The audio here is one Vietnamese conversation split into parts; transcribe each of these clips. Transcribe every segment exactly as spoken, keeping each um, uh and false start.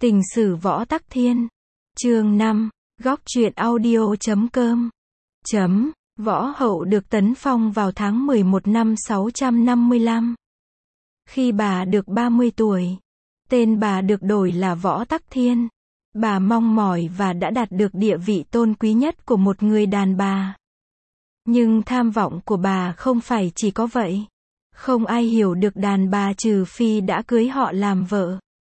Tình sử Võ Tắc Thiên. Chương năm. Góc truyện audio chấm com. Chấm. Võ Hậu được tấn phong vào tháng mười một năm sáu trăm năm mươi lăm. Khi bà được ba mươi tuổi, tên bà được đổi là Võ Tắc Thiên. Bà mong mỏi và đã đạt được địa vị tôn quý nhất của một người đàn bà. Nhưng tham vọng của bà không phải chỉ có vậy. Không ai hiểu được đàn bà trừ phi đã cưới họ làm vợ.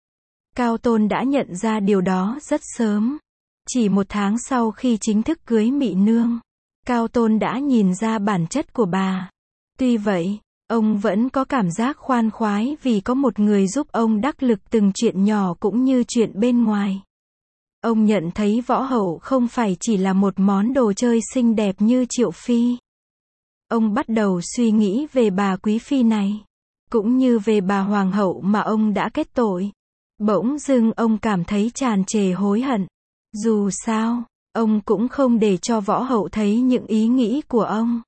Cao Tôn đã nhận ra điều đó rất sớm. Chỉ một tháng sau khi chính thức cưới Mị Nương, Cao Tôn đã nhìn ra bản chất của bà. Tuy vậy, ông vẫn có cảm giác khoan khoái vì có một người giúp ông đắc lực từng chuyện nhỏ cũng như chuyện bên ngoài. Ông nhận thấy Võ Hậu không phải chỉ là một món đồ chơi xinh đẹp như Triệu Phi. Ông bắt đầu suy nghĩ về bà Quý Phi này, cũng như về bà Hoàng Hậu mà ông đã kết tội. Bỗng dưng ông cảm thấy tràn trề hối hận. Dù sao, ông cũng không để cho Võ Hậu thấy những ý nghĩ của ông.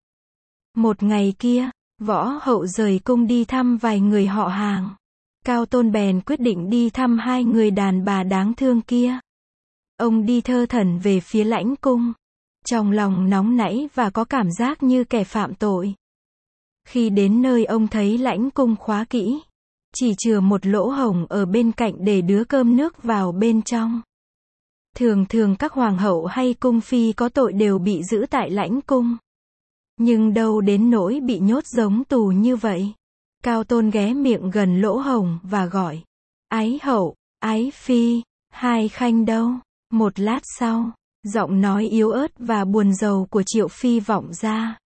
Một ngày kia, Võ Hậu rời cung đi thăm vài người họ hàng. Cao Tôn bèn quyết định đi thăm hai người đàn bà đáng thương kia. Ông đi thơ thẩn về phía lãnh cung, trong lòng nóng nảy và có cảm giác như kẻ phạm tội. Khi đến nơi ông thấy lãnh cung khóa kỹ, chỉ chừa một lỗ hổng ở bên cạnh để đứa cơm nước vào bên trong. Thường thường các hoàng hậu hay cung phi có tội đều bị giữ tại lãnh cung. Nhưng đâu đến nỗi bị nhốt giống tù như vậy. Cao Tôn ghé miệng gần lỗ hổng và gọi: Ái hậu, ái phi, hai khanh đâu? Một lát sau, giọng nói yếu ớt và buồn rầu của Triệu Phi vọng ra.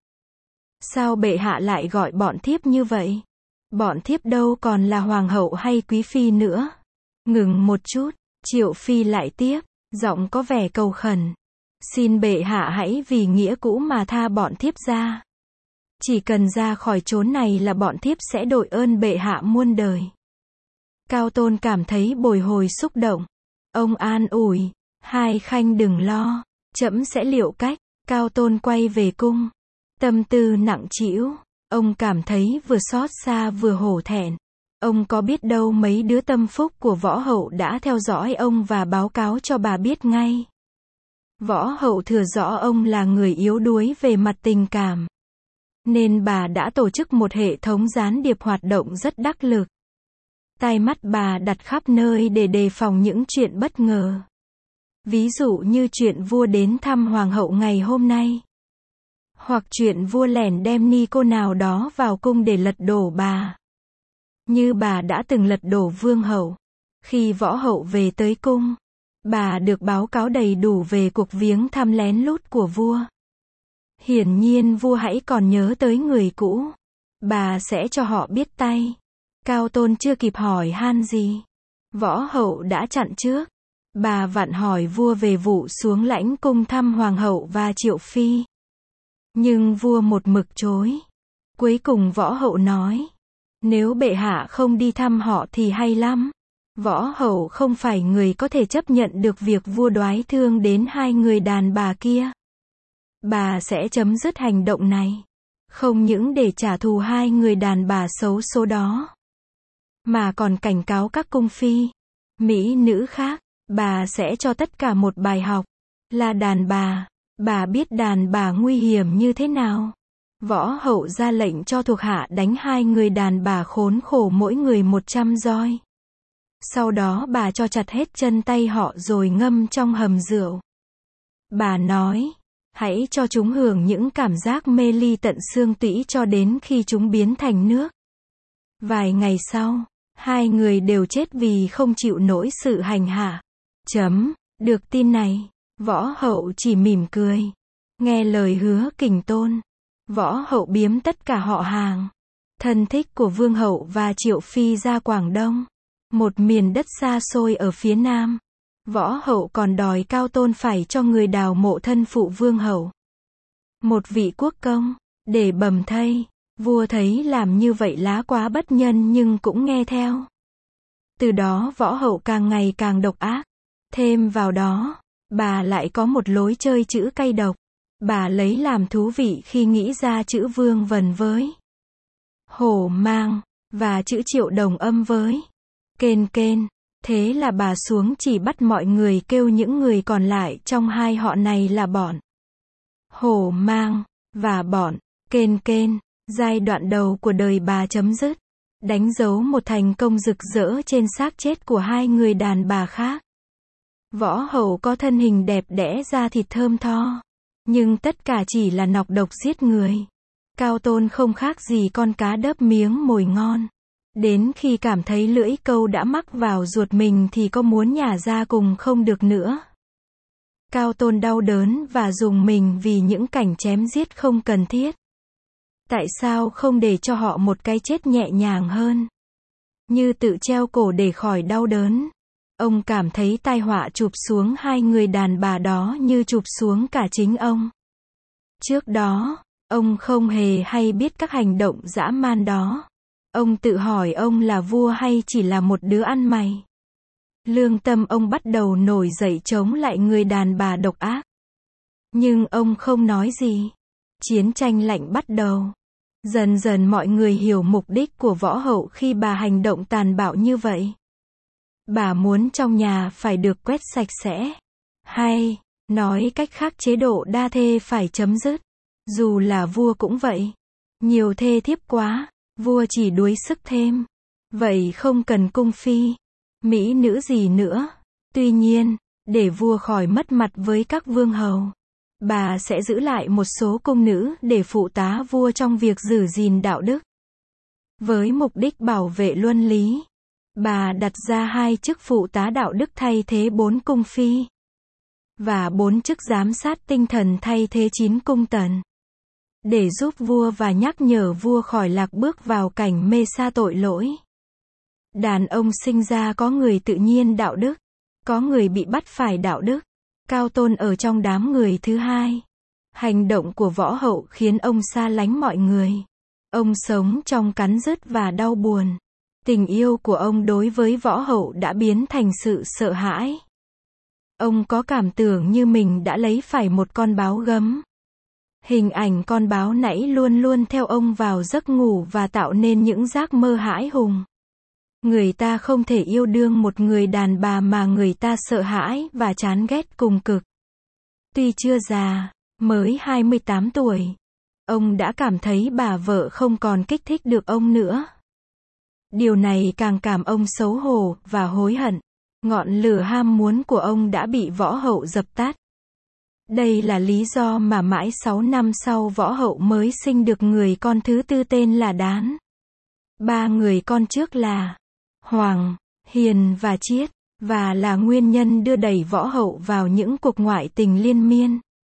Sao bệ hạ lại gọi bọn thiếp như vậy? Bọn thiếp đâu còn là hoàng hậu hay quý phi nữa. Ngừng một chút, Triệu Phi lại tiếp, giọng có vẻ cầu khẩn. Xin bệ hạ hãy vì nghĩa cũ mà tha bọn thiếp ra. Chỉ cần ra khỏi chốn này là bọn thiếp sẽ đội ơn bệ hạ muôn đời. Cao Tôn cảm thấy bồi hồi xúc động. Ông an ủi: Hai khanh đừng lo, trẫm sẽ liệu cách. Cao Tôn quay về cung, tâm tư nặng trĩu. Ông cảm thấy vừa xót xa vừa hổ thẹn. Ông có biết đâu mấy đứa tâm phúc của Võ Hậu đã theo dõi ông và báo cáo cho bà biết ngay. Võ Hậu thừa rõ ông là người yếu đuối về mặt tình cảm, nên bà đã tổ chức một hệ thống gián điệp hoạt động rất đắc lực. Tai mắt bà đặt khắp nơi để đề phòng những chuyện bất ngờ. Ví dụ như chuyện vua đến thăm hoàng hậu ngày hôm nay. Hoặc chuyện vua lẻn đem ni cô nào đó vào cung để lật đổ bà. Như bà đã từng lật đổ vương hậu. Khi Võ Hậu về tới cung, bà được báo cáo đầy đủ về cuộc viếng thăm lén lút của vua. Hiển nhiên vua hãy còn nhớ tới người cũ. Bà sẽ cho họ biết tay. Cao Tôn chưa kịp hỏi han gì, Võ Hậu đã chặn trước. Bà vặn hỏi vua về vụ xuống lãnh cung thăm hoàng hậu và Triệu Phi. Nhưng vua một mực chối. Cuối cùng Võ Hậu nói: Nếu bệ hạ không đi thăm họ thì hay lắm. Võ Hậu không phải người có thể chấp nhận được việc vua đoái thương đến hai người đàn bà kia. Bà sẽ chấm dứt hành động này. Không những để trả thù hai người đàn bà xấu số đó, mà còn cảnh cáo các cung phi, mỹ nữ khác. Bà sẽ cho tất cả một bài học. Là đàn bà, bà biết đàn bà nguy hiểm như thế nào. Võ Hậu ra lệnh cho thuộc hạ đánh hai người đàn bà khốn khổ mỗi người một trăm roi. Sau đó bà cho chặt hết chân tay họ rồi ngâm trong hầm rượu. Bà nói: Hãy cho chúng hưởng những cảm giác mê ly tận xương tủy cho đến khi chúng biến thành nước. Vài ngày sau, hai người đều chết vì không chịu nổi sự hành hạ. Chấm. Được tin này, Võ Hậu chỉ mỉm cười. Nghe lời hứa Kình Tôn, Võ Hậu biếm tất cả họ hàng, thân thích của Vương Hậu và Triệu Phi ra Quảng Đông, một miền đất xa xôi ở phía Nam. Võ Hậu còn đòi Cao Tôn phải cho người đào mộ thân phụ Vương Hậu, một vị quốc công, để bầm thây. Vua thấy làm như vậy lá quá bất nhân nhưng cũng nghe theo. Từ đó Võ Hậu càng ngày càng độc ác. Thêm vào đó, bà lại có một lối chơi chữ cay độc. Bà lấy làm thú vị khi nghĩ ra chữ vương vần với hổ mang, và chữ triệu đồng âm với kên kên. Thế là bà xuống chỉ bắt mọi người kêu những người còn lại trong hai họ này là bọn Hổ Mang và bọn Kên Kên. Giai đoạn đầu của đời bà chấm dứt, đánh dấu một thành công rực rỡ trên xác chết của hai người đàn bà khác. Võ Hậu có thân hình đẹp đẽ, da thịt thơm tho, nhưng tất cả chỉ là nọc độc giết người. Cao Tôn không khác gì con cá đớp miếng mồi ngon. Đến khi cảm thấy lưỡi câu đã mắc vào ruột mình thì có muốn nhả ra cùng không được nữa. Cao Tôn đau đớn và rùng mình vì những cảnh chém giết không cần thiết. Tại sao không để cho họ một cái chết nhẹ nhàng hơn? Như tự treo cổ để khỏi đau đớn. Ông cảm thấy tai họa chụp xuống hai người đàn bà đó như chụp xuống cả chính ông. Trước đó, ông không hề hay biết các hành động dã man đó. Ông tự hỏi ông là vua hay chỉ là một đứa ăn mày. Lương tâm ông bắt đầu nổi dậy chống lại người đàn bà độc ác. Nhưng ông không nói gì. Chiến tranh lạnh bắt đầu. Dần dần mọi người hiểu mục đích của Võ Hậu khi bà hành động tàn bạo như vậy. Bà muốn trong nhà phải được quét sạch sẽ. Hay, nói cách khác, chế độ đa thê phải chấm dứt. Dù là vua cũng vậy. Nhiều thê thiếp quá, vua chỉ đuối sức thêm. Vậy không cần cung phi, mỹ nữ gì nữa. Tuy nhiên, để vua khỏi mất mặt với các vương hầu, bà sẽ giữ lại một số cung nữ để phụ tá vua trong việc giữ gìn đạo đức. Với mục đích bảo vệ luân lý, bà đặt ra hai chức phụ tá đạo đức thay thế bốn cung phi, và bốn chức giám sát tinh thần thay thế chín cung tần, để giúp vua và nhắc nhở vua khỏi lạc bước vào cảnh mê sa tội lỗi. Đàn ông sinh ra có người tự nhiên đạo đức, có người bị bắt phải đạo đức. Cao Tôn ở trong đám người thứ hai. Hành động của Võ Hậu khiến ông xa lánh mọi người. Ông sống trong cắn rứt và đau buồn. Tình yêu của ông đối với Võ Hậu đã biến thành sự sợ hãi. Ông có cảm tưởng như mình đã lấy phải một con báo gấm. Hình ảnh con báo nãy luôn luôn theo ông vào giấc ngủ và tạo nên những giấc mơ hãi hùng. Người ta không thể yêu đương một người đàn bà mà người ta sợ hãi và chán ghét cùng cực. Tuy chưa già, mới hai mươi tám tuổi, ông đã cảm thấy bà vợ không còn kích thích được ông nữa. Điều này càng cảm ông xấu hổ và hối hận. Ngọn lửa ham muốn của ông đã bị Võ Hậu dập tắt. Đây là lý do mà mãi sáu năm sau Võ Hậu mới sinh được người con thứ tư tên là Đán. Ba người con trước là Hoàng, Hiền và Chiết, và là nguyên nhân đưa đẩy Võ Hậu vào những cuộc ngoại tình liên miên.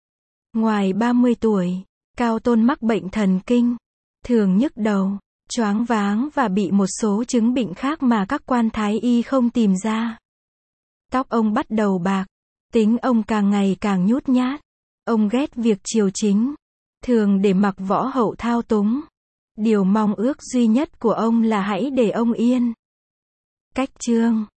Ngoài ba mươi tuổi, Cao Tôn mắc bệnh thần kinh, thường nhức đầu, choáng váng và bị một số chứng bệnh khác mà các quan thái y không tìm ra. Tóc ông bắt đầu bạc, tính ông càng ngày càng nhút nhát. Ông ghét việc triều chính, thường để mặc Võ Hậu thao túng. Điều mong ước duy nhất của ông là hãy để ông yên. Cách chương